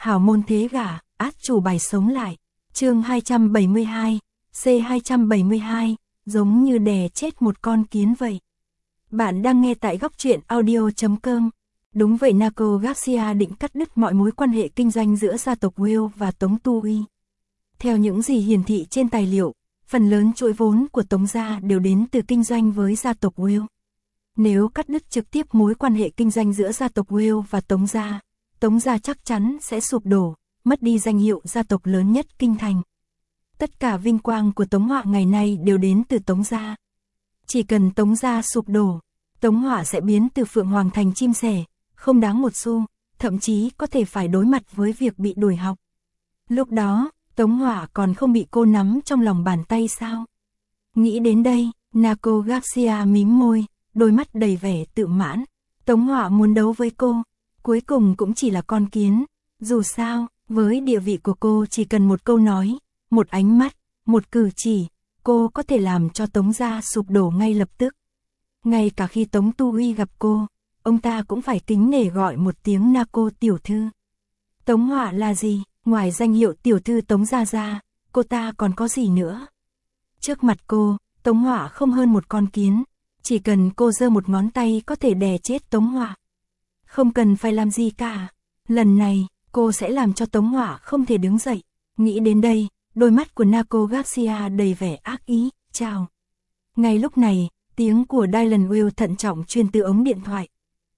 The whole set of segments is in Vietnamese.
hảo môn thế gả, át chủ bài sống lại. Chương 272, C272, giống như đè chết một con kiến vậy. Bạn đang nghe tại góc truyện audio.com. Đúng vậy, Naco Garcia định cắt đứt mọi mối quan hệ kinh doanh giữa gia tộc Will và Tống Tu Uy. Theo những gì hiển thị trên tài liệu, phần lớn chuỗi vốn của Tống gia đều đến từ kinh doanh với gia tộc Will. Nếu cắt đứt trực tiếp mối quan hệ kinh doanh giữa gia tộc Will và Tống gia chắc chắn sẽ sụp đổ, mất đi danh hiệu gia tộc lớn nhất kinh thành. Tất cả vinh quang của Tống Họa ngày nay đều đến từ Tống gia. Chỉ cần Tống gia sụp đổ, Tống Họa sẽ biến từ phượng hoàng thành chim sẻ, không đáng một xu, thậm chí có thể phải đối mặt với việc bị đuổi học. Lúc đó, Tống Họa còn không bị cô nắm trong lòng bàn tay sao? Nghĩ đến đây, Naco Garcia mím môi, đôi mắt đầy vẻ tự mãn. Tống Họa muốn đấu với cô, cuối cùng cũng chỉ là con kiến. Dù sao, với địa vị của cô chỉ cần một câu nói, một ánh mắt, một cử chỉ, cô có thể làm cho Tống gia sụp đổ ngay lập tức. Ngay cả khi Tống Tu Uy gặp cô, ông ta cũng phải kính nể gọi một tiếng Naco tiểu thư. Tống Họa là gì? Ngoài danh hiệu tiểu thư Tống gia ra, cô ta còn có gì nữa? Trước mặt cô, Tống Họa không hơn một con kiến. Chỉ cần cô giơ một ngón tay có thể đè chết Tống Họa. Không cần phải làm gì cả. Lần này, cô sẽ làm cho Tống Họa không thể đứng dậy. Nghĩ đến đây, đôi mắt của Naco Garcia đầy vẻ ác ý. Chào. Ngay lúc này, tiếng của Dylan Will thận trọng truyền từ ống điện thoại.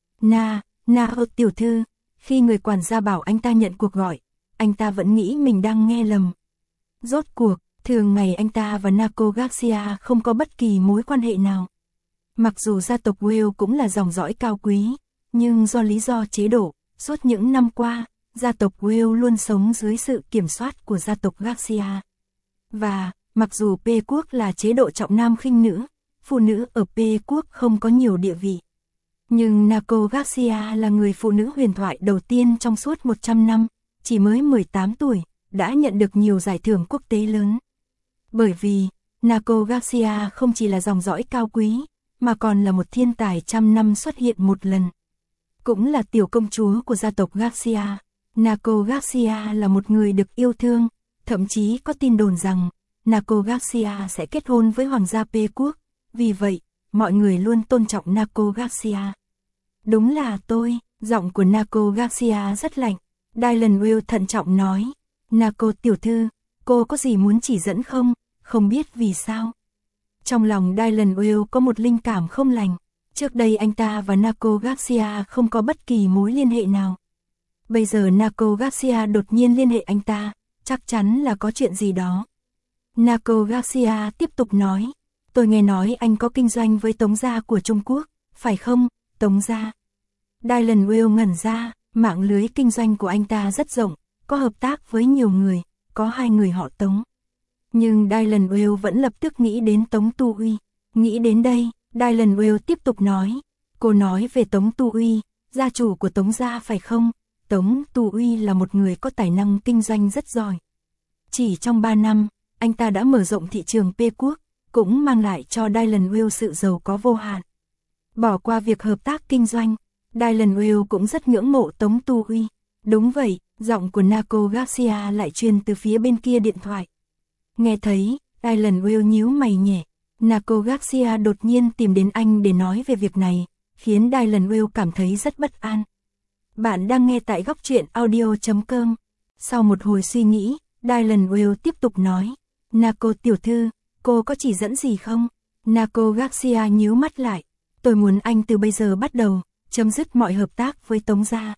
Tiểu thư. Khi người quản gia bảo anh ta nhận cuộc gọi, anh ta vẫn nghĩ mình đang nghe lầm. Rốt cuộc, thường ngày anh ta và Naco Garcia không có bất kỳ mối quan hệ nào. Mặc dù gia tộc Will cũng là dòng dõi cao quý, nhưng do lý do chế độ, suốt những năm qua, gia tộc Will luôn sống dưới sự kiểm soát của gia tộc Garcia. Và, mặc dù P quốc là chế độ trọng nam khinh nữ, phụ nữ ở P quốc không có nhiều địa vị. Nhưng Naco Garcia là người phụ nữ huyền thoại đầu tiên trong suốt 100 năm, chỉ mới 18 tuổi, đã nhận được nhiều giải thưởng quốc tế lớn. Bởi vì, Naco Garcia không chỉ là dòng dõi cao quý, mà còn là một thiên tài trăm năm xuất hiện một lần. Cũng là tiểu công chúa của gia tộc Garcia, Naco Garcia là một người được yêu thương, thậm chí có tin đồn rằng Naco Garcia sẽ kết hôn với hoàng gia P quốc, vì vậy, mọi người luôn tôn trọng Naco Garcia. Đúng là tôi, giọng của Naco Garcia rất lạnh. Dylan Will thận trọng nói, Naco tiểu thư, cô có gì muốn chỉ dẫn không? Không biết vì sao. Trong lòng Dylan Will có một linh cảm không lành. Trước đây anh ta và Naco Garcia không có bất kỳ mối liên hệ nào. Bây giờ Naco Garcia đột nhiên liên hệ anh ta, chắc chắn là có chuyện gì đó. Naco Garcia tiếp tục nói, tôi nghe nói anh có kinh doanh với Tống gia của Trung Quốc, phải không, Tống gia? Dylan Will ngẩn ra, mạng lưới kinh doanh của anh ta rất rộng, có hợp tác với nhiều người, có 2 người họ Tống. Nhưng Dylan Will vẫn lập tức nghĩ đến Tống Tu Uy. Nghĩ đến đây, Dylan Will tiếp tục nói, cô nói về Tống Tu Uy, gia chủ của Tống gia phải không? Tống Tu Uy là một người có tài năng kinh doanh rất giỏi. Chỉ trong 3 năm, anh ta đã mở rộng thị trường P quốc, cũng mang lại cho Dylan Will sự giàu có vô hạn. Bỏ qua việc hợp tác kinh doanh, Dylan Will cũng rất ngưỡng mộ Tống Tu Uy. Đúng vậy, giọng của Naco Garcia lại truyền từ phía bên kia điện thoại. Nghe thấy, Dylan Will nhíu mày nhẹ. Naco Garcia đột nhiên tìm đến anh để nói về việc này, khiến Dylan Will cảm thấy rất bất an. Bạn đang nghe tại góc truyện audio.com. Sau một hồi suy nghĩ, Dylan Will tiếp tục nói, Naco tiểu thư, cô có chỉ dẫn gì không? Naco Garcia nhíu mắt lại. Tôi muốn anh từ bây giờ bắt đầu, chấm dứt mọi hợp tác với Tống gia.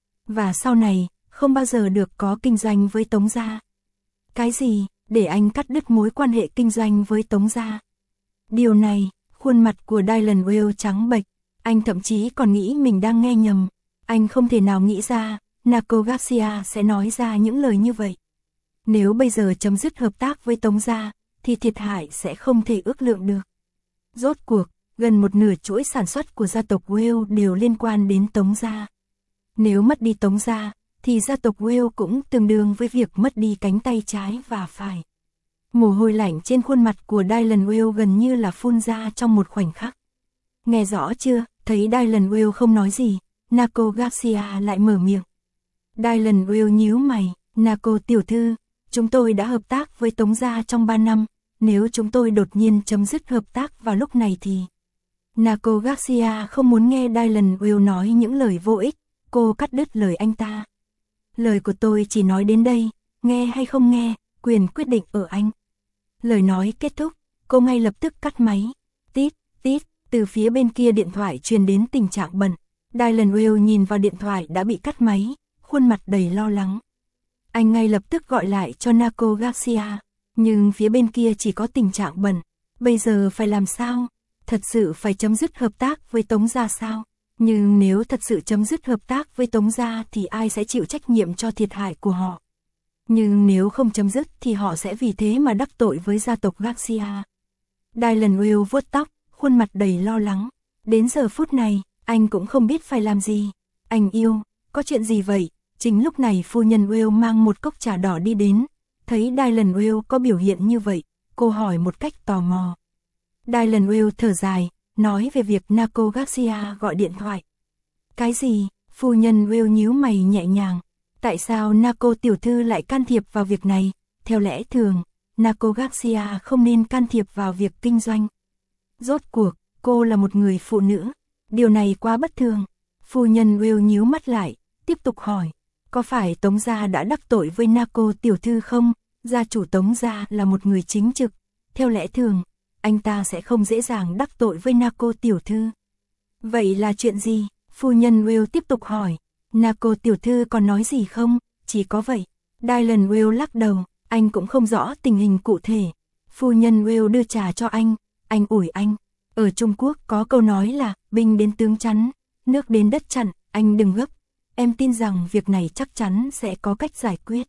Và sau này, không bao giờ được có kinh doanh với Tống gia. Cái gì? Để anh cắt đứt mối quan hệ kinh doanh với Tống gia. Điều này, khuôn mặt của Dylan Will trắng bệch, anh thậm chí còn nghĩ mình đang nghe nhầm. Anh không thể nào nghĩ ra, Naco Garcia sẽ nói ra những lời như vậy. Nếu bây giờ chấm dứt hợp tác với Tống gia, thì thiệt hại sẽ không thể ước lượng được. Rốt cuộc, gần một nửa chuỗi sản xuất của gia tộc Will đều liên quan đến Tống gia. Nếu mất đi Tống gia, thì gia tộc Will cũng tương đương với việc mất đi cánh tay trái và phải. Mồ hôi lạnh trên khuôn mặt của Dylan Will gần như là phun ra trong một khoảnh khắc. Nghe rõ chưa? Thấy Dylan Will không nói gì, Naco Garcia lại mở miệng. Dylan Will nhíu mày, Naco tiểu thư, chúng tôi đã hợp tác với Tống gia trong 3 năm, nếu chúng tôi đột nhiên chấm dứt hợp tác vào lúc này thì... Naco Garcia không muốn nghe Dylan Will nói những lời vô ích, cô cắt đứt lời anh ta. Lời của tôi chỉ nói đến đây, nghe hay không nghe, quyền quyết định ở anh. Lời nói kết thúc, cô ngay lập tức cắt máy. Tít, tít, từ phía bên kia điện thoại truyền đến tình trạng bận. Dylan Will nhìn vào điện thoại đã bị cắt máy, khuôn mặt đầy lo lắng. Anh ngay lập tức gọi lại cho Naco Garcia, nhưng phía bên kia chỉ có tình trạng bận. Bây giờ phải làm sao? Thật sự phải chấm dứt hợp tác với Tống gia sao? Nhưng nếu thật sự chấm dứt hợp tác với Tống gia thì ai sẽ chịu trách nhiệm cho thiệt hại của họ? Nhưng nếu không chấm dứt thì họ sẽ vì thế mà đắc tội với gia tộc Garcia. Dylan Will vuốt tóc, khuôn mặt đầy lo lắng. Đến giờ phút này, anh cũng không biết phải làm gì. Anh yêu, có chuyện gì vậy? Chính lúc này phu nhân Will mang một cốc trà đỏ đi đến. Thấy Dylan Will có biểu hiện như vậy, cô hỏi một cách tò mò. Dylan Will thở dài, nói về việc Naco Garcia gọi điện thoại. Cái gì? Phu nhân Will nhíu mày nhẹ nhàng. Tại sao Naco tiểu thư lại can thiệp vào việc này? Theo lẽ thường, Naco Garcia không nên can thiệp vào việc kinh doanh. Rốt cuộc, cô là một người phụ nữ. Điều này quá bất thường. Phu nhân Will nhíu mắt lại, tiếp tục hỏi. Có phải Tống gia đã đắc tội với Naco tiểu thư không? Gia chủ Tống gia là một người chính trực. Theo lẽ thường, anh ta sẽ không dễ dàng đắc tội với Naco tiểu thư. Vậy là chuyện gì? Phu nhân Will tiếp tục hỏi. Naco tiểu thư còn nói gì không? Chỉ có vậy. Dylan Will lắc đầu, anh cũng không rõ tình hình cụ thể. Phu nhân Will đưa trà cho anh ủi anh. Ở Trung Quốc có câu nói là, binh đến tướng chắn, nước đến đất chặn, anh đừng gấp. Em tin rằng việc này chắc chắn sẽ có cách giải quyết.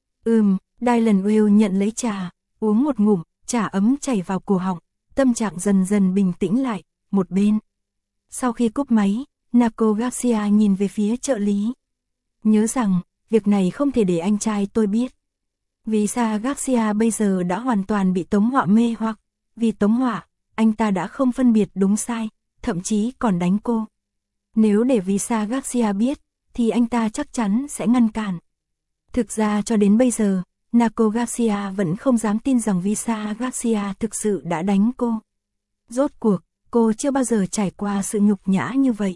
Dylan Will nhận lấy trà, uống một ngụm, trà ấm chảy vào cổ họng, tâm trạng dần dần bình tĩnh lại, một bên. Sau khi cúp máy, Naco Garcia nhìn về phía trợ lý. Nhớ rằng, việc này không thể để anh trai tôi biết. Vì sao Garcia bây giờ đã hoàn toàn bị Tống Họa mê hoặc, vì Tống Họa, anh ta đã không phân biệt đúng sai, thậm chí còn đánh cô. Nếu để Visa Garcia biết, thì anh ta chắc chắn sẽ ngăn cản. Thực ra cho đến bây giờ, Naco Garcia vẫn không dám tin rằng Visa Garcia thực sự đã đánh cô. Rốt cuộc, cô chưa bao giờ trải qua sự nhục nhã như vậy.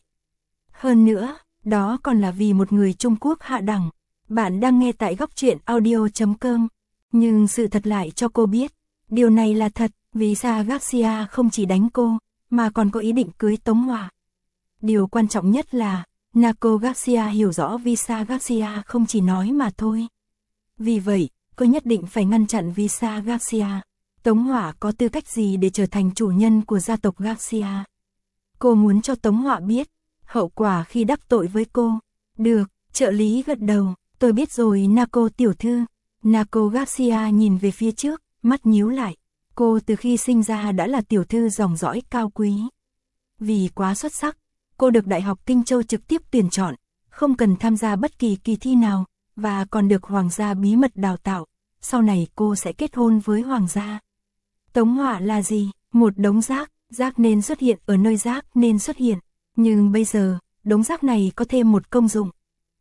Hơn nữa, đó còn là vì một người Trung Quốc hạ đẳng. Bạn đang nghe tại Góc Truyện Audio.com. Nhưng sự thật lại cho cô biết, điều này là thật, Visa Garcia không chỉ đánh cô, mà còn có ý định cưới Tống Họa. Điều quan trọng nhất là, Naco Garcia hiểu rõ Visa Garcia không chỉ nói mà thôi. Vì vậy, cô nhất định phải ngăn chặn Visa Garcia. Tống Họa có tư cách gì để trở thành chủ nhân của gia tộc Garcia? Cô muốn cho Tống Họa biết hậu quả khi đắc tội với cô. Được, trợ lý gật đầu, tôi biết rồi Naco tiểu thư. Naco Garcia nhìn về phía trước, mắt nhíu lại. Cô từ khi sinh ra đã là tiểu thư dòng dõi cao quý. Vì quá xuất sắc, cô được Đại học Kinh Châu trực tiếp tuyển chọn, không cần tham gia bất kỳ kỳ thi nào, và còn được Hoàng gia bí mật đào tạo. Sau này cô sẽ kết hôn với Hoàng gia. Tống Họa là gì? Một đống rác, rác nên xuất hiện ở nơi rác nên xuất hiện. Nhưng bây giờ, đống rác này có thêm một công dụng.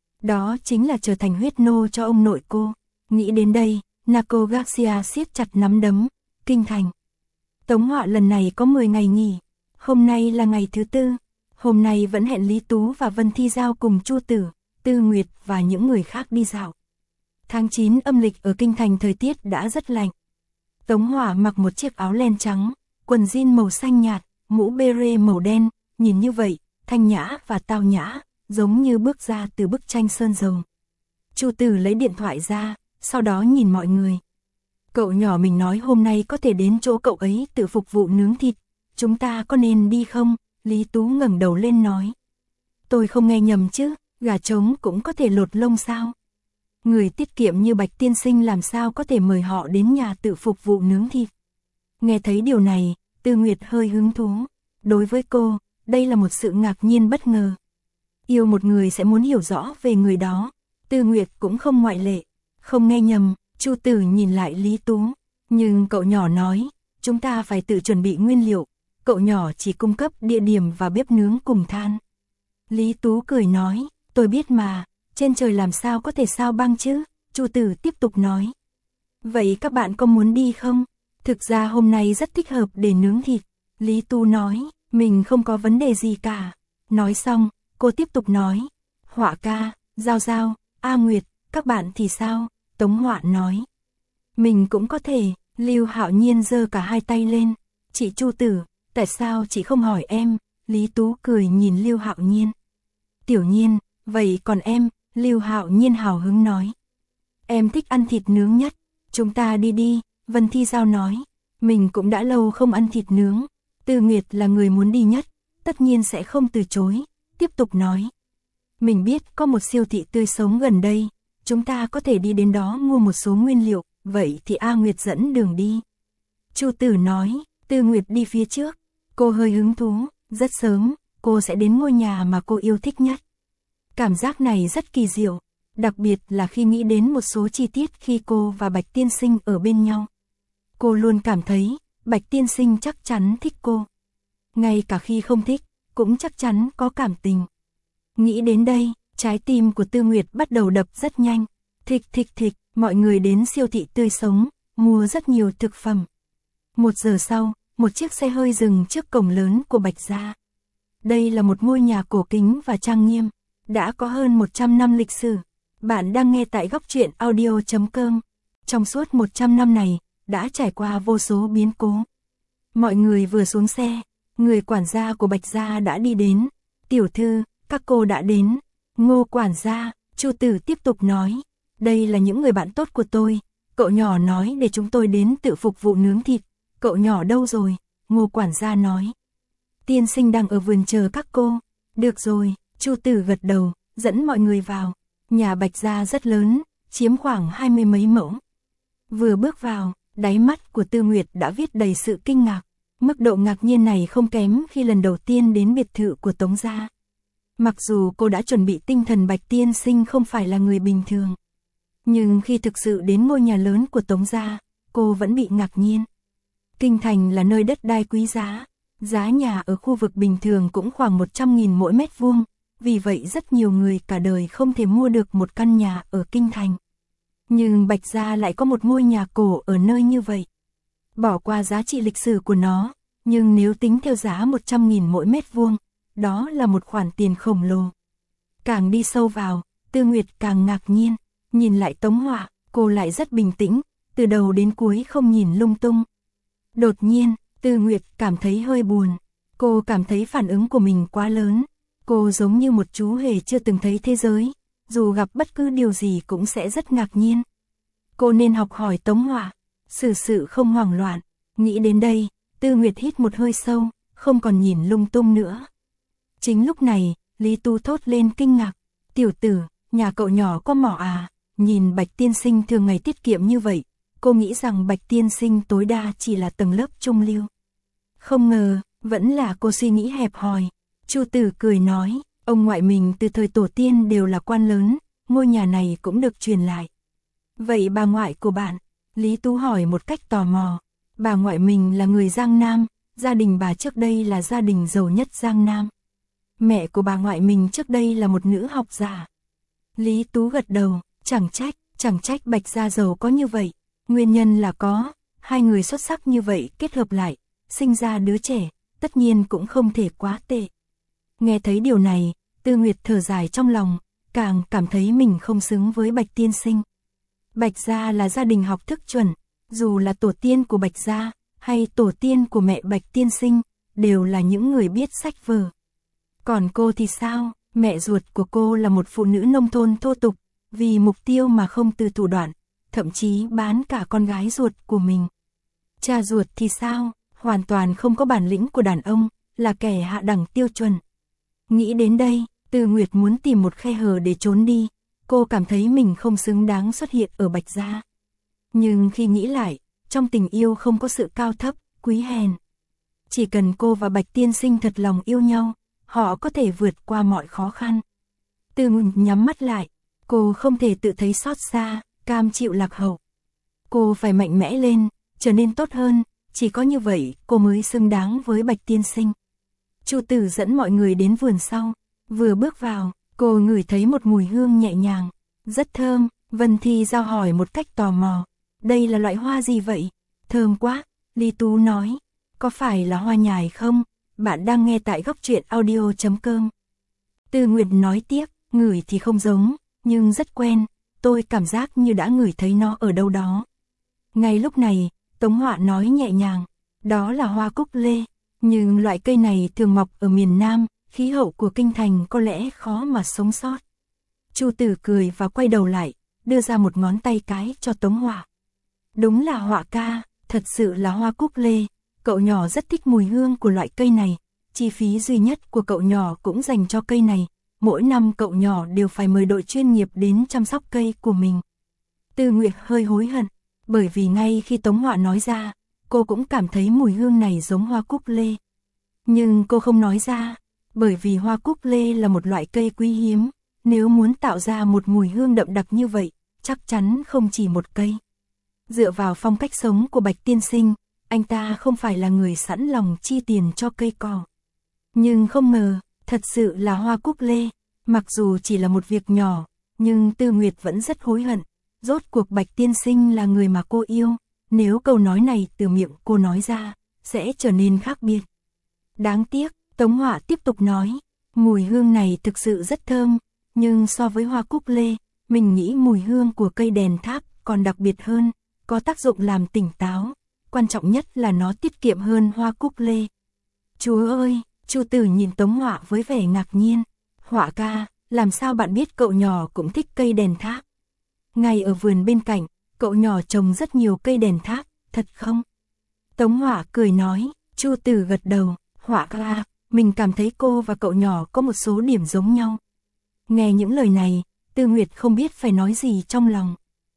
Đó chính là trở thành huyết nô cho ông nội cô. Nghĩ đến đây, Naco Garcia siết chặt nắm đấm. Kinh thành. Tống Họa lần này có 10 ngày nghỉ. Hôm nay là ngày thứ 4. Hôm nay vẫn hẹn Lý Tú và Vân Thi Giao cùng Chu Tử, Tư Nguyệt và những người khác đi dạo. Tháng 9 âm lịch ở Kinh thành thời tiết đã rất lạnh. Tống Họa mặc một chiếc áo len trắng, quần jean màu xanh nhạt, mũ beret màu đen, nhìn như vậy, thanh nhã và tao nhã, giống như bước ra từ bức tranh sơn dầu. Chu Tử lấy điện thoại ra, sau đó nhìn mọi người. Cậu nhỏ mình nói hôm nay có thể đến chỗ cậu ấy tự phục vụ nướng thịt, chúng ta có nên đi không? Lý Tú ngẩng đầu lên nói. Tôi không nghe nhầm chứ, gà trống cũng có thể lột lông sao? Người tiết kiệm như Bạch tiên sinh làm sao có thể mời họ đến nhà tự phục vụ nướng thịt? Nghe thấy điều này, Tư Nguyệt hơi hứng thú. Đối với cô, đây là một sự ngạc nhiên bất ngờ. Yêu một người sẽ muốn hiểu rõ về người đó. Tư Nguyệt cũng không ngoại lệ. Không nghe nhầm, Chu Tử nhìn lại Lý Tú. Nhưng cậu nhỏ nói, chúng ta phải tự chuẩn bị nguyên liệu. Cậu nhỏ chỉ cung cấp địa điểm và bếp nướng cùng than. Lý Tú cười nói, tôi biết mà, trên trời làm sao có thể sao băng chứ? Chu Tử tiếp tục nói. Vậy các bạn có muốn đi không? Thực ra hôm nay rất thích hợp để nướng thịt. Lý Tú nói, mình không có vấn đề gì cả. Nói xong, cô tiếp tục nói. Họa ca, Giao Giao, A Nguyệt, các bạn thì sao? Tống Họa nói. Mình cũng có thể. Lưu Hạo Nhiên giơ cả hai tay lên. Chị Chu Tử, tại sao chị không hỏi em? Lý Tú cười nhìn Lưu Hạo Nhiên. Tiểu Nhiên, vậy còn em? Lưu Hạo Nhiên hào hứng nói. Em thích ăn thịt nướng nhất. Chúng ta đi đi, Vân Thi Giao nói. Mình cũng đã lâu không ăn thịt nướng. Tư Nguyệt là người muốn đi nhất, tất nhiên sẽ không từ chối. Tiếp tục nói. Mình biết có một siêu thị tươi sống gần đây. Chúng ta có thể đi đến đó mua một số nguyên liệu. Vậy thì A Nguyệt dẫn đường đi. Chu Tử nói. Tư Nguyệt đi phía trước. Cô hơi hứng thú. Rất sớm, cô sẽ đến ngôi nhà mà cô yêu thích nhất. Cảm giác này rất kỳ diệu. Đặc biệt là khi nghĩ đến một số chi tiết khi cô và Bạch Tiên Sinh ở bên nhau. Cô luôn cảm thấy, Bạch Tiên Sinh chắc chắn thích cô. Ngay cả khi không thích, cũng chắc chắn có cảm tình. Nghĩ đến đây, trái tim của Tư Nguyệt bắt đầu đập rất nhanh. Thịch thịch thịch, mọi người đến siêu thị tươi sống, mua rất nhiều thực phẩm. 1 giờ sau, một chiếc xe hơi dừng trước cổng lớn của Bạch gia. Đây là một ngôi nhà cổ kính và trang nghiêm, đã có hơn 100 năm lịch sử. Bạn đang nghe tại góc truyện audio.com. Trong suốt 100 năm này, đã trải qua vô số biến cố. Mọi người vừa xuống xe, người quản gia của Bạch gia đã đi đến. Tiểu thư, các cô đã đến. Ngô quản gia, Chu Tử tiếp tục nói. Đây là những người bạn tốt của tôi. Cậu nhỏ nói để chúng tôi đến tự phục vụ nướng thịt. Cậu nhỏ đâu rồi? Ngô quản gia nói. Tiên sinh đang ở vườn chờ các cô. Được rồi, Chu Tử gật đầu, dẫn mọi người vào. Nhà Bạch gia rất lớn, chiếm khoảng 20 mấy mẫu. Vừa bước vào, đáy mắt của Tư Nguyệt đã viết đầy sự kinh ngạc. Mức độ ngạc nhiên này không kém khi lần đầu tiên đến biệt thự của Tống gia. Mặc dù cô đã chuẩn bị tinh thần Bạch Tiên Sinh không phải là người bình thường. Nhưng khi thực sự đến ngôi nhà lớn của Tống gia, cô vẫn bị ngạc nhiên. Kinh thành là nơi đất đai quý giá. Giá nhà ở khu vực bình thường cũng khoảng 100.000 mỗi mét vuông. Vì vậy rất nhiều người cả đời không thể mua được một căn nhà ở kinh thành. Nhưng Bạch gia lại có một ngôi nhà cổ ở nơi như vậy. Bỏ qua giá trị lịch sử của nó, nhưng nếu tính theo giá 100.000 mỗi mét vuông, đó là một khoản tiền khổng lồ. Càng đi sâu vào, Tư Nguyệt càng ngạc nhiên. Nhìn lại Tống Họa, cô lại rất bình tĩnh, từ đầu đến cuối không nhìn lung tung. Đột nhiên, Tư Nguyệt cảm thấy hơi buồn. Cô cảm thấy phản ứng của mình quá lớn. Cô giống như một chú hề chưa từng thấy thế giới. Dù gặp bất cứ điều gì cũng sẽ rất ngạc nhiên. Cô nên học hỏi Tống Họa. Xử sự không hoảng loạn. Nghĩ đến đây, Tư Nguyệt hít một hơi sâu, không còn nhìn lung tung nữa. Chính lúc này, Lý Tu thốt lên kinh ngạc. Tiểu tử, nhà cậu nhỏ có mỏ à? Nhìn Bạch Tiên Sinh thường ngày tiết kiệm như vậy, cô nghĩ rằng Bạch Tiên Sinh tối đa chỉ là tầng lớp trung lưu. Không ngờ, vẫn là cô suy nghĩ hẹp hòi. Chu Tử cười nói, ông ngoại mình từ thời tổ tiên đều là quan lớn, ngôi nhà này cũng được truyền lại. Vậy bà ngoại của bạn? Lý Tú hỏi một cách tò mò. Bà ngoại mình là người Giang Nam, gia đình bà trước đây là gia đình giàu nhất Giang Nam. Mẹ của bà ngoại mình trước đây là một nữ học giả. Lý Tú gật đầu, chẳng trách Bạch gia giàu có như vậy. Nguyên nhân là có, hai người xuất sắc như vậy kết hợp lại, sinh ra đứa trẻ, tất nhiên cũng không thể quá tệ. Nghe thấy điều này, Tư Nguyệt thở dài trong lòng, càng cảm thấy mình không xứng với Bạch Tiên Sinh. Bạch gia là gia đình học thức chuẩn, dù là tổ tiên của Bạch gia, hay tổ tiên của mẹ Bạch Tiên Sinh, đều là những người biết sách vở. Còn cô thì sao? Mẹ ruột của cô là một phụ nữ nông thôn thô tục, vì mục tiêu mà không từ thủ đoạn, thậm chí bán cả con gái ruột của mình. Cha ruột thì sao? Hoàn toàn không có bản lĩnh của đàn ông, là kẻ hạ đẳng tiêu chuẩn. Nghĩ đến đây, Tư Nguyệt muốn tìm một khe hở để trốn đi. Cô cảm thấy mình không xứng đáng xuất hiện ở Bạch gia. Nhưng khi nghĩ lại, trong tình yêu không có sự cao thấp, quý hèn. Chỉ cần cô và Bạch Tiên Sinh thật lòng yêu nhau, họ có thể vượt qua mọi khó khăn. Tư Nguyệt nhắm mắt lại, cô không thể tự thấy xót xa, cam chịu lạc hậu. Cô phải mạnh mẽ lên, trở nên tốt hơn, chỉ có như vậy cô mới xứng đáng với Bạch Tiên Sinh. Chu Tử dẫn mọi người đến vườn sau, vừa bước vào, Cô ngửi thấy một mùi hương nhẹ nhàng, rất thơm. Vân Thi Giao hỏi một cách tò mò, đây là loại hoa gì vậy? Thơm quá, Lý Tú nói, có phải là hoa nhài không? Bạn đang nghe tại góc truyện audio.com. Tư Nguyệt nói tiếp, ngửi thì không giống, nhưng rất quen, tôi cảm giác như đã ngửi thấy nó ở đâu đó. Ngay lúc này, Tống Họa nói nhẹ nhàng, đó là hoa cúc lê, nhưng loại cây này thường mọc ở miền Nam, khí hậu của kinh thành có lẽ khó mà sống sót. Chu Tử cười và quay đầu lại, đưa ra một ngón tay cái cho Tống Họa. Đúng là Họa ca, thật sự là hoa cúc lê, cậu nhỏ rất thích mùi hương của loại cây này, chi phí duy nhất của cậu nhỏ cũng dành cho cây này, mỗi năm cậu nhỏ đều phải mời đội chuyên nghiệp đến chăm sóc cây của mình. Tư Nguyệt hơi hối hận, bởi vì ngay khi Tống Họa nói ra, cô cũng cảm thấy mùi hương này giống hoa cúc lê. Nhưng cô không nói ra, bởi vì hoa cúc lê là một loại cây quý hiếm, nếu muốn tạo ra một mùi hương đậm đặc như vậy, chắc chắn không chỉ một cây. Dựa vào phong cách sống của Bạch tiên sinh, anh ta không phải là người sẵn lòng chi tiền cho cây cỏ. Nhưng không ngờ, thật sự là hoa cúc lê, mặc dù chỉ là một việc nhỏ, nhưng Tư Nguyệt vẫn rất hối hận. Rốt cuộc Bạch tiên sinh là người mà cô yêu, nếu câu nói này từ miệng cô nói ra, sẽ trở nên khác biệt. Đáng tiếc, Tống Họa tiếp tục nói, mùi hương này thực sự rất thơm, nhưng so với hoa cúc lê, mình nghĩ mùi hương của cây đèn tháp còn đặc biệt hơn, có tác dụng làm tỉnh táo, quan trọng nhất là nó tiết kiệm hơn hoa cúc lê. Chúa ơi, Chu Tử nhìn Tống Họa với vẻ ngạc nhiên, Họa ca, làm sao bạn biết cậu nhỏ cũng thích cây đèn tháp? Ngay ở vườn bên cạnh, cậu nhỏ trồng rất nhiều cây đèn tháp, thật không? Tống Họa cười nói, Chu Tử gật đầu, Họa ca, mình cảm thấy cô và cậu nhỏ có một số điểm giống nhau. Nghe những lời này, Tư Nguyệt không biết phải nói gì trong lòng.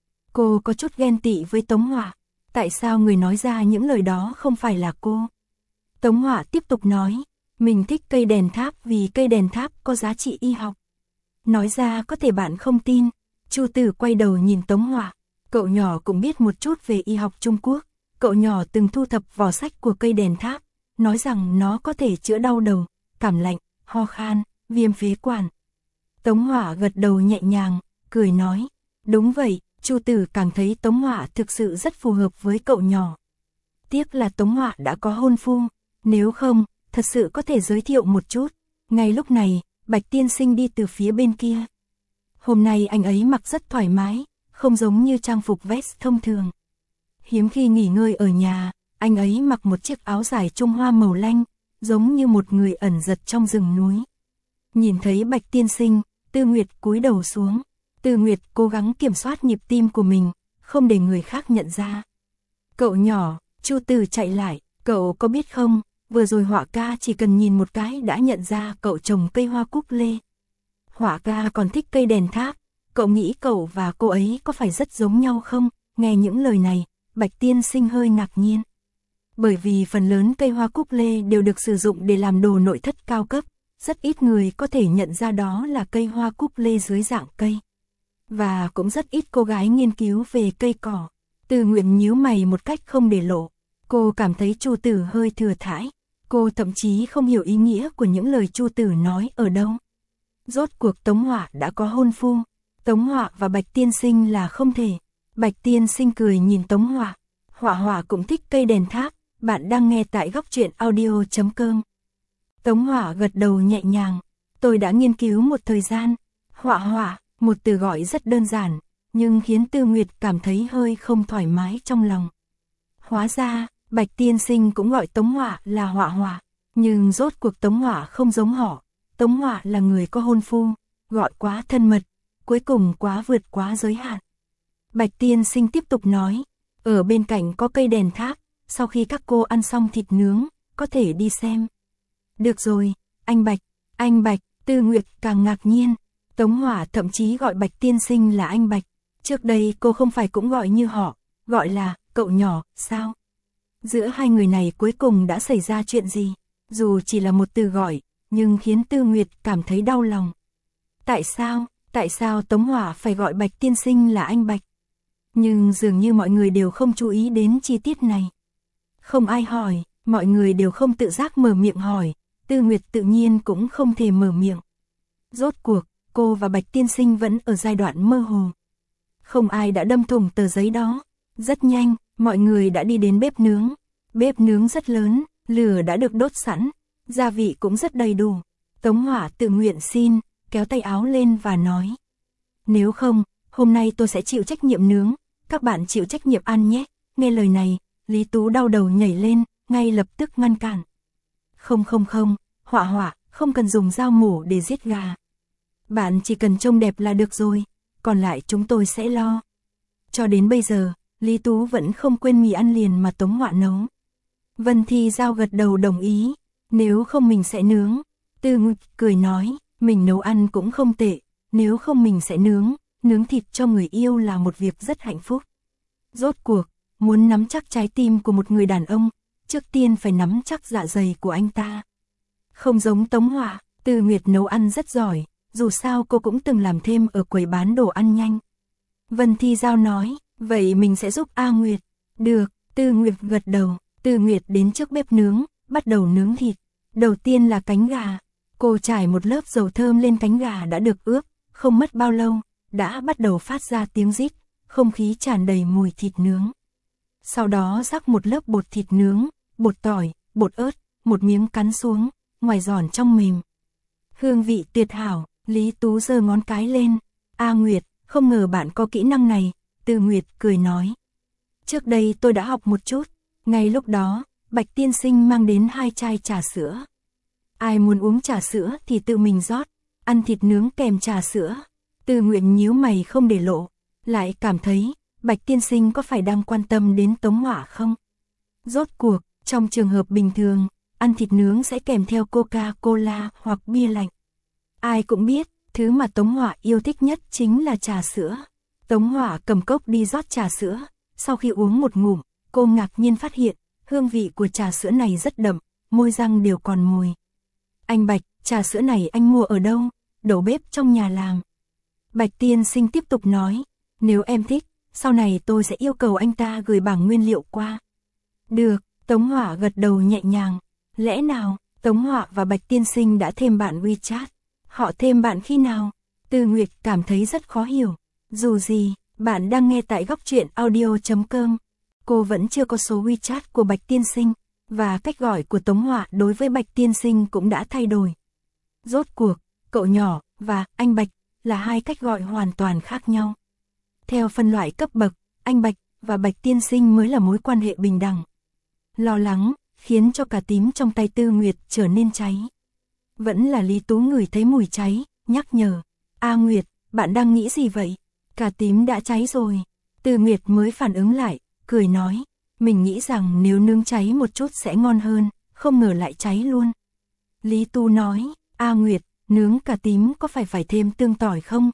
Cô có chút ghen tị với Tống Họa, tại sao người nói ra những lời đó không phải là cô? Tống Họa tiếp tục nói, mình thích cây đèn tháp vì cây đèn tháp có giá trị y học. Nói ra có thể bạn không tin. Chu Tử quay đầu nhìn Tống Họa, cậu nhỏ cũng biết một chút về y học Trung Quốc, cậu nhỏ từng thu thập vỏ sách của cây đèn tháp, nói rằng nó có thể chữa đau đầu, cảm lạnh, ho khan, viêm phế quản. Tống Họa gật đầu nhẹ nhàng, cười nói, đúng vậy. Chu Tử càng thấy Tống Họa thực sự rất phù hợp với cậu nhỏ. Tiếc là Tống Họa đã có hôn phu, nếu không, thật sự có thể giới thiệu một chút. Ngay lúc này, Bạch tiên sinh đi từ phía bên kia. Hôm nay anh ấy mặc rất thoải mái, không giống như trang phục vest thông thường. Hiếm khi nghỉ ngơi ở nhà, anh ấy mặc một chiếc áo dài Trung Hoa màu lanh, giống như một người ẩn giật trong rừng núi. Nhìn thấy Bạch tiên sinh, Tư Nguyệt cúi đầu xuống. Tư Nguyệt cố gắng kiểm soát nhịp tim của mình, không để người khác nhận ra. Cậu nhỏ, Chu Tử chạy lại, cậu có biết không, vừa rồi Họa ca chỉ cần nhìn một cái đã nhận ra cậu trồng cây hoa cúc lê. Họa ca còn thích cây đèn tháp, cậu nghĩ cậu và cô ấy có phải rất giống nhau không? Nghe những lời này, Bạch tiên sinh hơi ngạc nhiên. Bởi vì phần lớn cây hoa cúc lê đều được sử dụng để làm đồ nội thất cao cấp, rất ít người có thể nhận ra đó là cây hoa cúc lê dưới dạng cây. Và cũng rất ít cô gái nghiên cứu về cây cỏ. Tư Nguyệt nhíu mày một cách không để lộ. Cô cảm thấy Chu Tử hơi thừa thãi. Cô thậm chí không hiểu ý nghĩa của những lời Chu Tử nói ở đâu. Rốt cuộc Tống Họa đã có hôn phu. Tống Họa và Bạch tiên sinh là không thể. Bạch tiên sinh cười nhìn Tống Họa. Họa cũng thích cây đèn tháp. Bạn đang nghe tại góc truyện audio.com. Tống Họa gật đầu nhẹ nhàng. Tôi đã nghiên cứu một thời gian. Họa. Một từ gọi rất đơn giản, nhưng khiến Tư Nguyệt cảm thấy hơi không thoải mái trong lòng. Hóa ra, Bạch tiên sinh cũng gọi Tống Họa là Họa, nhưng rốt cuộc Tống Họa không giống họ. Tống Họa là người có hôn phu, gọi quá thân mật, cuối cùng vượt quá giới hạn. Bạch tiên sinh tiếp tục nói, ở bên cạnh có cây đèn tháp, sau khi các cô ăn xong thịt nướng, có thể đi xem. Được rồi, anh Bạch, Tư Nguyệt càng ngạc nhiên. Tống Họa thậm chí gọi Bạch tiên sinh là anh Bạch. Trước đây cô không phải cũng gọi như họ, gọi là cậu nhỏ, sao? Giữa hai người này cuối cùng đã xảy ra chuyện gì? Dù chỉ là một từ gọi, nhưng khiến Tư Nguyệt cảm thấy đau lòng. Tại sao Tống Họa phải gọi Bạch tiên sinh là anh Bạch? Nhưng dường như mọi người đều không chú ý đến chi tiết này. Không ai hỏi, mọi người đều không tự giác mở miệng hỏi, Tư Nguyệt tự nhiên cũng không thể mở miệng. Rốt cuộc, cô và Bạch tiên sinh vẫn ở giai đoạn mơ hồ. Không ai đã đâm thủng tờ giấy đó. Rất nhanh, mọi người đã đi đến bếp nướng. Bếp nướng rất lớn, lửa đã được đốt sẵn, gia vị cũng rất đầy đủ. Tống Hỏa tự nguyện xin, kéo tay áo lên và nói. Nếu không, hôm nay tôi sẽ chịu trách nhiệm nướng, các bạn chịu trách nhiệm ăn nhé. Nghe lời này, Lý Tú đau đầu nhảy lên, ngay lập tức ngăn cản. Không, Hỏa, không cần dùng dao mổ để giết gà. Bạn chỉ cần trông đẹp là được rồi, còn lại chúng tôi sẽ lo. Cho đến bây giờ, Lý Tú vẫn không quên mì ăn liền mà Tống Hỏa nấu. Vân Thi Giao gật đầu đồng ý, nếu không mình sẽ nướng. Tư Nguyệt cười nói, mình nấu ăn cũng không tệ, nếu không mình sẽ nướng thịt cho người yêu là một việc rất hạnh phúc. Rốt cuộc, muốn nắm chắc trái tim của một người đàn ông, trước tiên phải nắm chắc dạ dày của anh ta. Không giống Tống Hỏa, Tư Nguyệt nấu ăn rất giỏi, dù sao cô cũng từng làm thêm ở quầy bán đồ ăn nhanh. Vân Thi Giao nói, vậy mình sẽ giúp A Nguyệt. Được, Tư Nguyệt gật đầu. Tư Nguyệt đến trước bếp nướng, bắt đầu nướng thịt. Đầu tiên là cánh gà. Cô trải một lớp dầu thơm lên cánh gà đã được ướp, không mất bao lâu, đã bắt đầu phát ra tiếng rít, không khí tràn đầy mùi thịt nướng. Sau đó rắc một lớp bột thịt nướng, bột tỏi, bột ớt, một miếng cắn xuống, ngoài giòn trong mềm. Hương vị tuyệt hảo, Lý Tú giơ ngón cái lên. A Nguyệt, không ngờ bạn có kỹ năng này, Tư Nguyệt cười nói. Trước đây tôi đã học một chút, ngay lúc đó, Bạch tiên sinh mang đến 2 chai trà sữa. Ai muốn uống trà sữa thì tự mình rót, ăn thịt nướng kèm trà sữa. Tư Nguyệt nhíu mày không để lộ, lại cảm thấy, Bạch tiên sinh có phải đang quan tâm đến Tống Hỏa không? Rốt cuộc, trong trường hợp bình thường, ăn thịt nướng sẽ kèm theo Coca-Cola hoặc bia lạnh. Ai cũng biết, thứ mà Tống Hỏa yêu thích nhất chính là trà sữa. Tống Hỏa cầm cốc đi rót trà sữa, sau khi uống một ngụm, cô ngạc nhiên phát hiện, hương vị của trà sữa này rất đậm, môi răng đều còn mùi. Anh Bạch, trà sữa này anh mua ở đâu? Đầu bếp trong nhà làm. Bạch tiên sinh tiếp tục nói, nếu em thích, sau này tôi sẽ yêu cầu anh ta gửi bảng nguyên liệu qua. Được, Tống Hỏa gật đầu nhẹ nhàng. Lẽ nào, Tống Hỏa và Bạch tiên sinh đã thêm bạn WeChat? Họ thêm bạn khi nào? Tư Nguyệt cảm thấy rất khó hiểu. Dù gì, bạn đang nghe tại góc truyện audio.com. Cô vẫn chưa có số WeChat của Bạch tiên sinh, và cách gọi của Tống Hỏa đối với Bạch tiên sinh cũng đã thay đổi. Rốt cuộc, cậu nhỏ và anh Bạch là 2 cách gọi hoàn toàn khác nhau. Theo phân loại cấp bậc, anh Bạch và Bạch tiên sinh mới là mối quan hệ bình đẳng. Lo lắng, khiến cho cả tím trong tay Tư Nguyệt trở nên cháy. Vẫn là Lý Tú ngửi thấy mùi cháy, nhắc nhở. A Nguyệt, bạn đang nghĩ gì vậy? Cả tím đã cháy rồi. Tư Nguyệt mới phản ứng lại, cười nói. Mình nghĩ rằng nếu nướng cháy một chút sẽ ngon hơn, không ngờ lại cháy luôn. Lý Tú nói, A Nguyệt, nướng cà tím có phải thêm tương tỏi không?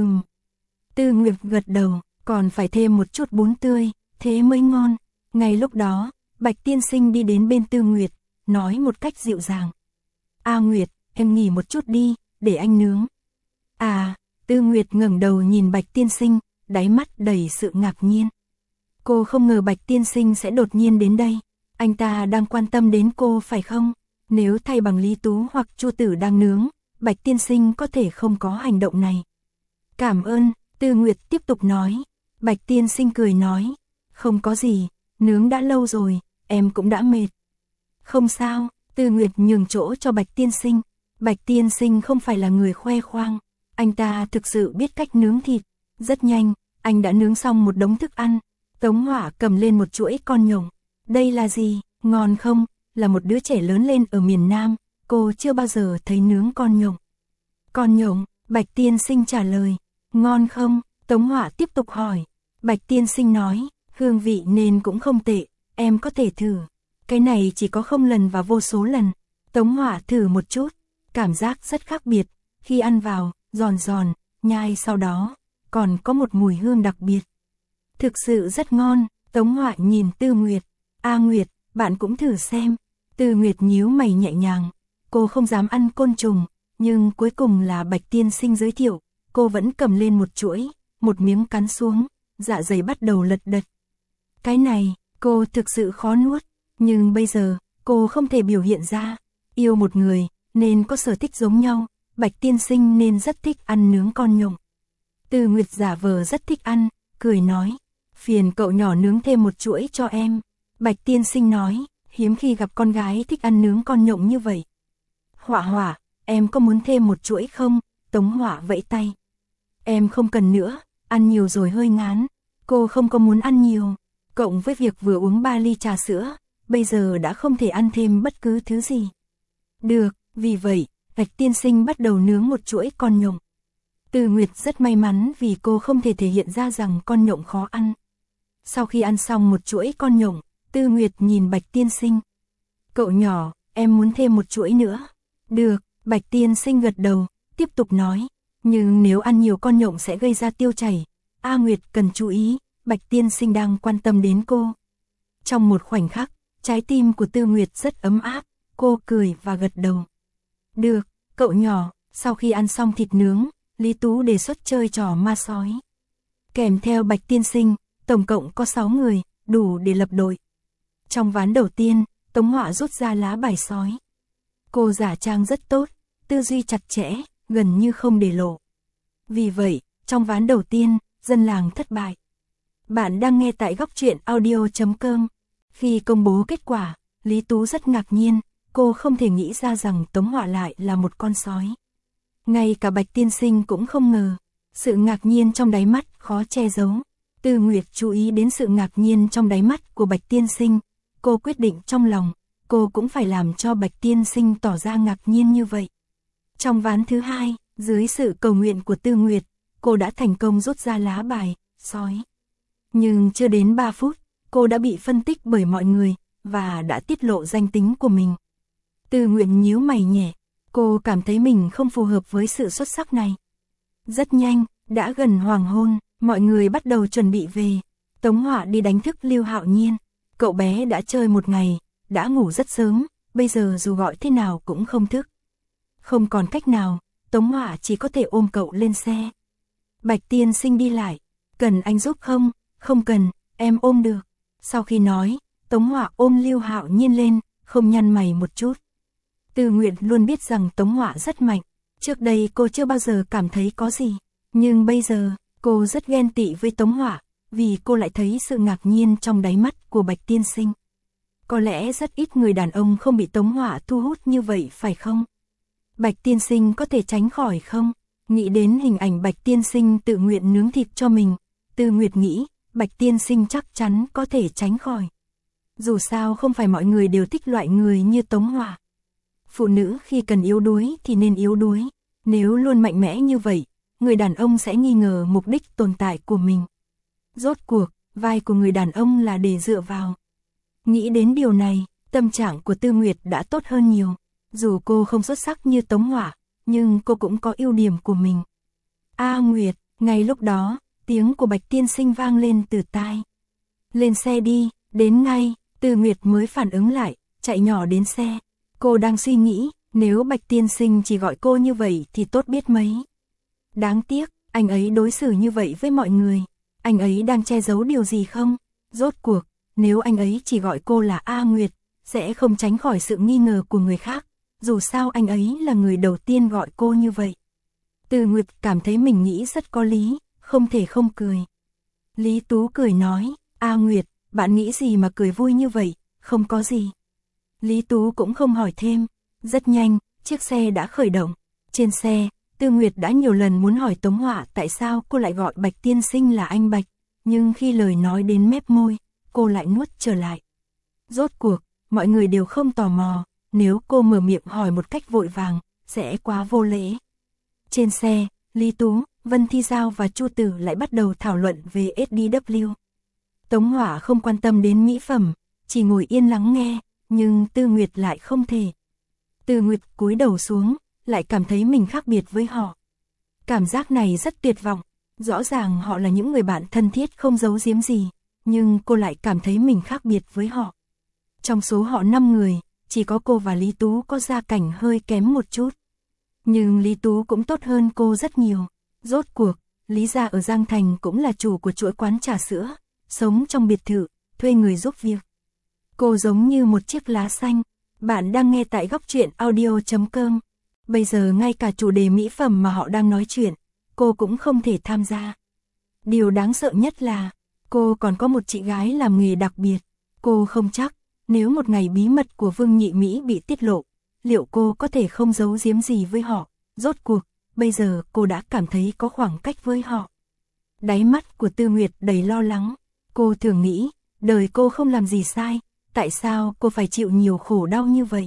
Tư Nguyệt gật đầu, còn phải thêm một chút bún tươi, thế mới ngon. Ngay lúc đó, Bạch tiên sinh đi đến bên Tư Nguyệt, nói một cách dịu dàng. A Nguyệt, em nghỉ một chút đi, để anh nướng. À, Tư Nguyệt ngẩng đầu nhìn Bạch tiên sinh, đáy mắt đầy sự ngạc nhiên. Cô không ngờ Bạch tiên sinh sẽ đột nhiên đến đây. Anh ta đang quan tâm đến cô phải không? Nếu thay bằng Lý Tú hoặc Chu Tử đang nướng, Bạch tiên sinh có thể không có hành động này. Cảm ơn, Tư Nguyệt tiếp tục nói. Bạch tiên sinh cười nói. Không có gì, nướng đã lâu rồi, em cũng đã mệt. Không sao, Tư Nguyệt nhường chỗ cho Bạch tiên sinh. Bạch tiên sinh không phải là người khoe khoang. Anh ta thực sự biết cách nướng thịt. Rất nhanh, anh đã nướng xong một đống thức ăn. Tống Hỏa cầm lên một chuỗi con nhộng. Đây là gì, ngon không? Là một đứa trẻ lớn lên ở miền Nam, cô chưa bao giờ thấy nướng con nhộng. Con nhộng, Bạch tiên sinh trả lời. Ngon không? Tống Hỏa tiếp tục hỏi. Bạch tiên sinh nói, hương vị nên cũng không tệ, em có thể thử. Cái này chỉ có 0 lần và vô số lần. Tống Hỏa thử một chút, cảm giác rất khác biệt. Khi ăn vào, giòn giòn, nhai sau đó, còn có một mùi hương đặc biệt. Thực sự rất ngon. Tống Hỏa nhìn Tư Nguyệt. A Nguyệt, bạn cũng thử xem. Tư Nguyệt nhíu mày nhẹ nhàng. Cô không dám ăn côn trùng, nhưng cuối cùng là Bạch tiên sinh giới thiệu. Cô vẫn cầm lên một chuỗi, một miếng cắn xuống, dạ dày bắt đầu lật đật. Cái này, cô thực sự khó nuốt, nhưng bây giờ, cô không thể biểu hiện ra. Yêu một người, nên có sở thích giống nhau, Bạch tiên sinh nên rất thích ăn nướng con nhộng. Tư Nguyệt giả vờ rất thích ăn, cười nói, phiền cậu nhỏ nướng thêm một chuỗi cho em. Bạch tiên sinh nói, hiếm khi gặp con gái thích ăn nướng con nhộng như vậy. Họa họa, em có muốn thêm một chuỗi không? Tống Họa vẫy tay. Em không cần nữa, ăn nhiều rồi hơi ngán. Cô không có muốn ăn nhiều, cộng với việc vừa uống 3 ly trà sữa, bây giờ đã không thể ăn thêm bất cứ thứ gì. Được, vì vậy, Bạch tiên sinh bắt đầu nướng một chuỗi con nhộng. Tư Nguyệt rất may mắn vì cô không thể thể hiện ra rằng con nhộng khó ăn. Sau khi ăn xong một chuỗi con nhộng, Tư Nguyệt nhìn Bạch tiên sinh. Cậu nhỏ, em muốn thêm một chuỗi nữa. Được, Bạch tiên sinh gật đầu, tiếp tục nói. Nhưng nếu ăn nhiều con nhộng sẽ gây ra tiêu chảy. A Nguyệt cần chú ý, Bạch tiên sinh đang quan tâm đến cô. Trong một khoảnh khắc, trái tim của Tư Nguyệt rất ấm áp, cô cười và gật đầu. Được, cậu nhỏ, sau khi ăn xong thịt nướng, Lý Tú đề xuất chơi trò ma sói. Kèm theo Bạch tiên sinh, tổng cộng có 6 người, đủ để lập đội. Trong ván đầu tiên, Tống Họa rút ra lá bài sói. Cô giả trang rất tốt, tư duy chặt chẽ, gần như không để lộ. Vì vậy, trong ván đầu tiên, dân làng thất bại. Bạn đang nghe tại góc truyện audio.com. Khi công bố kết quả, Lý Tú rất ngạc nhiên, cô không thể nghĩ ra rằng Tống Họa lại là một con sói. Ngay cả Bạch tiên sinh cũng không ngờ, sự ngạc nhiên trong đáy mắt khó che giấu. Tư Nguyệt chú ý đến sự ngạc nhiên trong đáy mắt của Bạch tiên sinh, cô quyết định trong lòng, cô cũng phải làm cho Bạch tiên sinh tỏ ra ngạc nhiên như vậy. Trong ván thứ hai, dưới sự cầu nguyện của Tư Nguyệt, cô đã thành công rút ra lá bài sói. Nhưng chưa đến 3 phút, cô đã bị phân tích bởi mọi người và đã tiết lộ danh tính của mình. Tư Nguyệt nhíu mày nhẹ, cô cảm thấy mình không phù hợp với sự xuất sắc này. Rất nhanh, đã gần hoàng hôn, mọi người bắt đầu chuẩn bị về. Tống Họa đi đánh thức Lưu Hạo Nhiên. Cậu bé đã chơi một ngày, đã ngủ rất sớm, bây giờ dù gọi thế nào cũng không thức. Không còn cách nào, Tống Họa chỉ có thể ôm cậu lên xe. Bạch tiên sinh đi lại, cần anh giúp không? Không cần, em ôm được. Sau khi nói, Tống Họa ôm Lưu Hạo Nhiên lên, không nhăn mày một chút. Tư Nguyệt luôn biết rằng Tống Họa rất mạnh, trước đây cô chưa bao giờ cảm thấy có gì, nhưng bây giờ, cô rất ghen tị với Tống Họa, vì cô lại thấy sự ngạc nhiên trong đáy mắt của Bạch tiên sinh. Có lẽ rất ít người đàn ông không bị Tống Họa thu hút như vậy phải không? Bạch tiên sinh có thể tránh khỏi không? Nghĩ đến hình ảnh Bạch tiên sinh tự nguyện nướng thịt cho mình, Tư Nguyệt nghĩ, Bạch tiên sinh chắc chắn có thể tránh khỏi. Dù sao không phải mọi người đều thích loại người như Tống Họa. Phụ nữ khi cần yếu đuối thì nên yếu đuối, nếu luôn mạnh mẽ như vậy, người đàn ông sẽ nghi ngờ mục đích tồn tại của mình. Rốt cuộc, vai của người đàn ông là để dựa vào. Nghĩ đến điều này, tâm trạng của Tư Nguyệt đã tốt hơn nhiều. Dù cô không xuất sắc như Tống Họa, nhưng cô cũng có ưu điểm của mình. A Nguyệt, ngay lúc đó, tiếng của Bạch tiên sinh vang lên từ tai. Lên xe đi, đến ngay, Tư Nguyệt mới phản ứng lại, chạy nhỏ đến xe. Cô đang suy nghĩ, nếu Bạch tiên sinh chỉ gọi cô như vậy thì tốt biết mấy. Đáng tiếc, anh ấy đối xử như vậy với mọi người. Anh ấy đang che giấu điều gì không? Rốt cuộc, nếu anh ấy chỉ gọi cô là A Nguyệt, sẽ không tránh khỏi sự nghi ngờ của người khác. Dù sao anh ấy là người đầu tiên gọi cô như vậy. Tư Nguyệt cảm thấy mình nghĩ rất có lý, không thể không cười. Lý Tú cười nói, A Nguyệt, bạn nghĩ gì mà cười vui như vậy? Không có gì. Lý Tú cũng không hỏi thêm. Rất nhanh, chiếc xe đã khởi động. Trên xe, Tư Nguyệt đã nhiều lần muốn hỏi Tống Họa tại sao cô lại gọi Bạch tiên sinh là anh Bạch, nhưng khi lời nói đến mép môi, cô lại nuốt trở lại. Rốt cuộc, mọi người đều không tò mò, nếu cô mở miệng hỏi một cách vội vàng, sẽ quá vô lễ. Trên xe, Lý Tú, Vân Thi Giao và Chu Tử lại bắt đầu thảo luận về SDW. Tống Họa không quan tâm đến mỹ phẩm, chỉ ngồi yên lắng nghe, nhưng Tư Nguyệt lại không thể. Tư Nguyệt cúi đầu xuống, lại cảm thấy mình khác biệt với họ. Cảm giác này rất tuyệt vọng, rõ ràng họ là những người bạn thân thiết không giấu giếm gì, nhưng cô lại cảm thấy mình khác biệt với họ. Trong số họ 5 người, chỉ có cô và Lý Tú có gia cảnh hơi kém một chút. Nhưng Lý Tú cũng tốt hơn cô rất nhiều. Rốt cuộc, Lý gia ở Giang Thành cũng là chủ của chuỗi quán trà sữa, sống trong biệt thự, thuê người giúp việc. Cô giống như một chiếc lá xanh. Bạn đang nghe tại góc truyện audio.com. Bây giờ ngay cả chủ đề mỹ phẩm mà họ đang nói chuyện, cô cũng không thể tham gia. Điều đáng sợ nhất là, cô còn có một chị gái làm nghề đặc biệt. Cô không chắc, nếu một ngày bí mật của Vương Nhị Mỹ bị tiết lộ, liệu cô có thể không giấu giếm gì với họ? Rốt cuộc, bây giờ cô đã cảm thấy có khoảng cách với họ. Đáy mắt của Tư Nguyệt đầy lo lắng. Cô thường nghĩ, đời cô không làm gì sai, tại sao cô phải chịu nhiều khổ đau như vậy?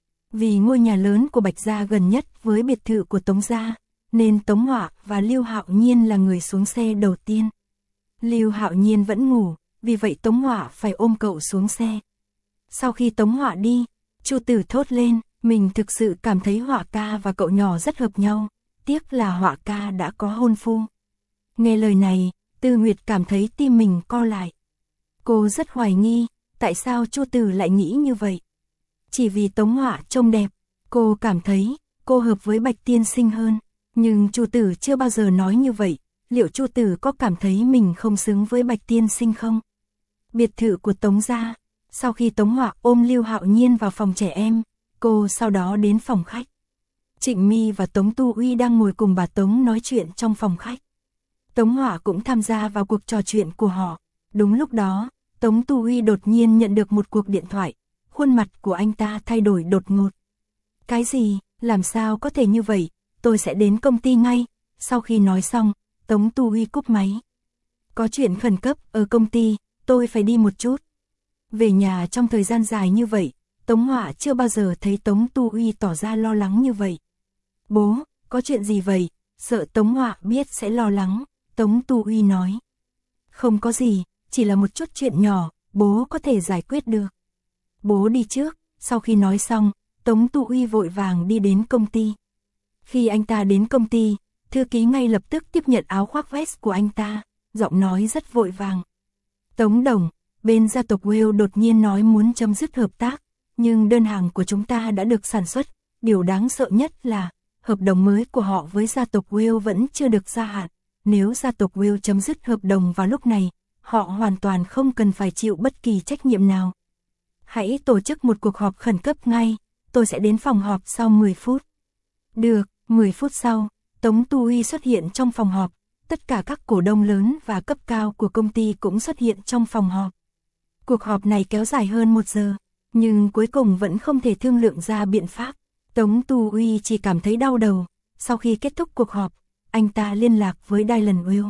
Vì ngôi nhà lớn của Bạch Gia gần nhất với biệt thự của Tống Gia, nên Tống Họa và Lưu Hạo Nhiên là người xuống xe đầu tiên. Lưu Hạo Nhiên vẫn ngủ, vì vậy Tống Họa phải ôm cậu xuống xe. Sau khi Tống Họa đi, Chu Tử thốt lên, mình thực sự cảm thấy Họa ca và cậu nhỏ rất hợp nhau, tiếc là Họa ca đã có hôn phu. Nghe lời này, Tư Nguyệt cảm thấy tim mình co lại. Cô rất hoài nghi, tại sao Chu Tử lại nghĩ như vậy? Chỉ vì Tống Họa trông đẹp, cô cảm thấy cô hợp với Bạch Tiên Sinh hơn, nhưng Chu Tử chưa bao giờ nói như vậy, liệu Chu Tử có cảm thấy mình không xứng với Bạch Tiên Sinh không? Biệt thự của Tống Gia, sau khi Tống Họa ôm Lưu Hạo Nhiên vào phòng trẻ em, cô sau đó đến phòng khách. Trịnh My và Tống Tu Uy đang ngồi cùng bà Tống nói chuyện trong phòng khách. Tống Họa cũng tham gia vào cuộc trò chuyện của họ. Đúng lúc đó, Tống Tu Uy đột nhiên nhận được một cuộc điện thoại. Khuôn mặt của anh ta thay đổi đột ngột. Cái gì? Làm sao có thể như vậy? Tôi sẽ đến công ty ngay. Sau khi nói xong, Tống Tu Uy cúp máy. Có chuyện khẩn cấp ở công ty, tôi phải đi một chút. Về nhà trong thời gian dài như vậy, Tống Họa chưa bao giờ thấy Tống Tu Uy tỏ ra lo lắng như vậy. Bố, có chuyện gì vậy? Sợ Tống Họa biết sẽ lo lắng, Tống Tu Uy nói. Không có gì, chỉ là một chút chuyện nhỏ, bố có thể giải quyết được. Bố đi trước. Sau khi nói xong, Tống Tu Uy vội vàng đi đến công ty. Khi anh ta đến công ty, thư ký ngay lập tức tiếp nhận áo khoác vest của anh ta, giọng nói rất vội vàng. Tống Đồng, bên gia tộc Will đột nhiên nói muốn chấm dứt hợp tác, nhưng đơn hàng của chúng ta đã được sản xuất. Điều đáng sợ nhất là, hợp đồng mới của họ với gia tộc Will vẫn chưa được gia hạn. Nếu gia tộc Will chấm dứt hợp đồng vào lúc này, họ hoàn toàn không cần phải chịu bất kỳ trách nhiệm nào. Hãy tổ chức một cuộc họp khẩn cấp ngay, tôi sẽ đến phòng họp sau 10 phút. Được, 10 phút sau, Tống Tu Uy xuất hiện trong phòng họp, tất cả các cổ đông lớn và cấp cao của công ty cũng xuất hiện trong phòng họp. Cuộc họp này kéo dài hơn 1 giờ, nhưng cuối cùng vẫn không thể thương lượng ra biện pháp. Tống Tu Uy chỉ cảm thấy đau đầu. Sau khi kết thúc cuộc họp, anh ta liên lạc với Dylan Will.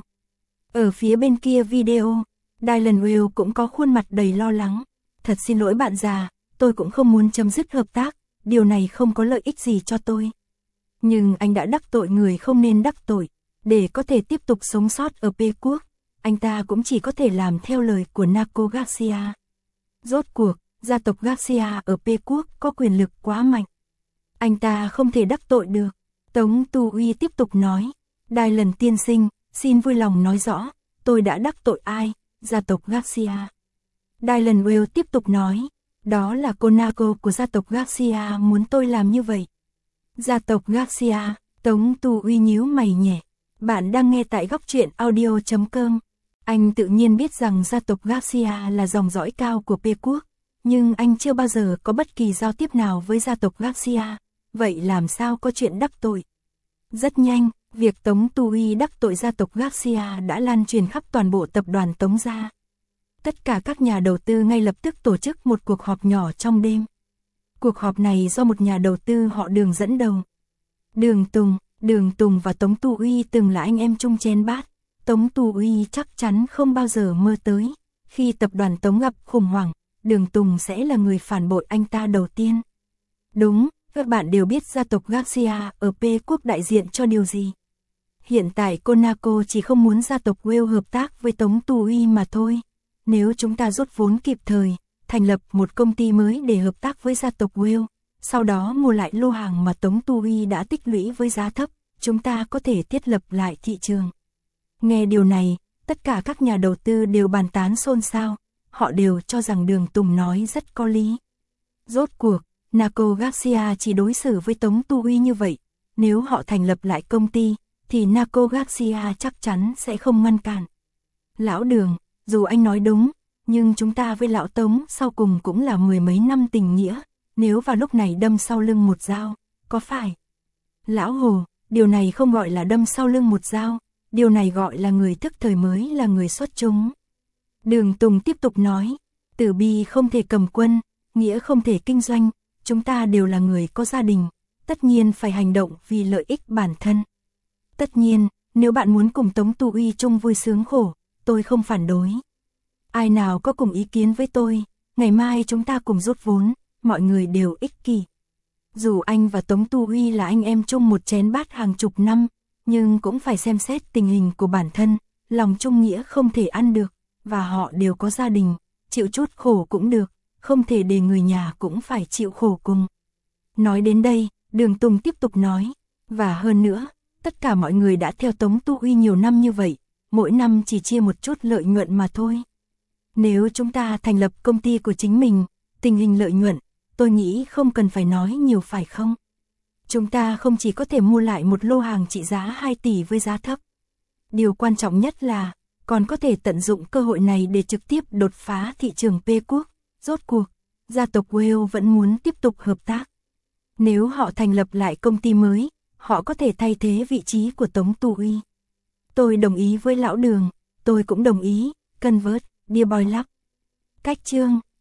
Ở phía bên kia video, Dylan Will cũng có khuôn mặt đầy lo lắng. Thật xin lỗi bạn già, tôi cũng không muốn chấm dứt hợp tác, điều này không có lợi ích gì cho tôi. Nhưng anh đã đắc tội người không nên đắc tội, để có thể tiếp tục sống sót ở P quốc, anh ta cũng chỉ có thể làm theo lời của Naco Garcia. Rốt cuộc, gia tộc Garcia ở P quốc có quyền lực quá mạnh. Anh ta không thể đắc tội được. Tống Tu Uy tiếp tục nói, Dylan tiên sinh, xin vui lòng nói rõ, tôi đã đắc tội ai? Gia tộc Garcia. Dylan Will tiếp tục nói, đó là cô Naco của gia tộc Garcia muốn tôi làm như vậy. Gia tộc Garcia, Tống Tu Uy nhíu mày nhẹ. Bạn đang nghe tại góc truyện audio.com. Anh tự nhiên biết rằng gia tộc Garcia là dòng dõi cao của P quốc, nhưng anh chưa bao giờ có bất kỳ giao tiếp nào với gia tộc Garcia, vậy làm sao có chuyện đắc tội? Rất nhanh, việc Tống Tu Uy đắc tội gia tộc Garcia đã lan truyền khắp toàn bộ tập đoàn Tống Gia. Tất cả các nhà đầu tư ngay lập tức tổ chức một cuộc họp nhỏ trong đêm. Cuộc họp này do một nhà đầu tư họ Đường dẫn đầu. Đường Tùng và Tống Tu Uy từng là anh em chung chén bát. Tống Tu Uy chắc chắn không bao giờ mơ tới, khi tập đoàn Tống gặp khủng hoảng, Đường Tùng sẽ là người phản bội anh ta đầu tiên. Đúng, các bạn đều biết gia tộc Garcia ở P quốc đại diện cho điều gì. Hiện tại Conaco chỉ không muốn gia tộc Will hợp tác với Tống Tu Uy mà thôi. Nếu chúng ta rút vốn kịp thời, thành lập một công ty mới để hợp tác với gia tộc Will, sau đó mua lại lô hàng mà Tống Tu Uy đã tích lũy với giá thấp, chúng ta có thể thiết lập lại thị trường. Nghe điều này, tất cả các nhà đầu tư đều bàn tán xôn xao, họ đều cho rằng Đường Tùng nói rất có lý. Rốt cuộc, Naco Garcia chỉ đối xử với Tống Tu Uy như vậy, nếu họ thành lập lại công ty, thì Naco Garcia chắc chắn sẽ không ngăn cản. Lão Đường, dù anh nói đúng, nhưng chúng ta với lão Tống sau cùng cũng là 10 mấy năm tình nghĩa, nếu vào lúc này đâm sau lưng một dao, có phải Lão Hồ, điều này không gọi là đâm sau lưng một dao, điều này gọi là người thức thời mới là người xuất chúng. Đường Tùng tiếp tục nói, Tử Bi không thể cầm quân, Nghĩa không thể kinh doanh, chúng ta đều là người có gia đình, tất nhiên phải hành động vì lợi ích bản thân. Tất nhiên, nếu bạn muốn cùng Tống Tu Uy chung vui sướng khổ, tôi không phản đối. Ai nào có cùng ý kiến với tôi, ngày mai chúng ta cùng rút vốn, mọi người đều ích kỷ. Dù anh và Tống Tu Uy là anh em chung một chén bát hàng chục năm, nhưng cũng phải xem xét tình hình của bản thân, lòng chung nghĩa không thể ăn được, và họ đều có gia đình, chịu chút khổ cũng được, không thể để người nhà cũng phải chịu khổ cùng. Nói đến đây, Đường Tùng tiếp tục nói, và hơn nữa, tất cả mọi người đã theo Tống Tu Uy nhiều năm như vậy, mỗi năm chỉ chia một chút lợi nhuận mà thôi. Nếu chúng ta thành lập công ty của chính mình, tình hình lợi nhuận, tôi nghĩ không cần phải nói nhiều phải không? Chúng ta không chỉ có thể mua lại một lô hàng trị giá 2 tỷ với giá thấp. Điều quan trọng nhất là, còn có thể tận dụng cơ hội này để trực tiếp đột phá thị trường P quốc. Rốt cuộc, gia tộc Wales vẫn muốn tiếp tục hợp tác. Nếu họ thành lập lại công ty mới, họ có thể thay thế vị trí của Tống Tu Uy. Tôi đồng ý với lão Đường, tôi cũng đồng ý, Convert, Dear Boy Love. Cách chương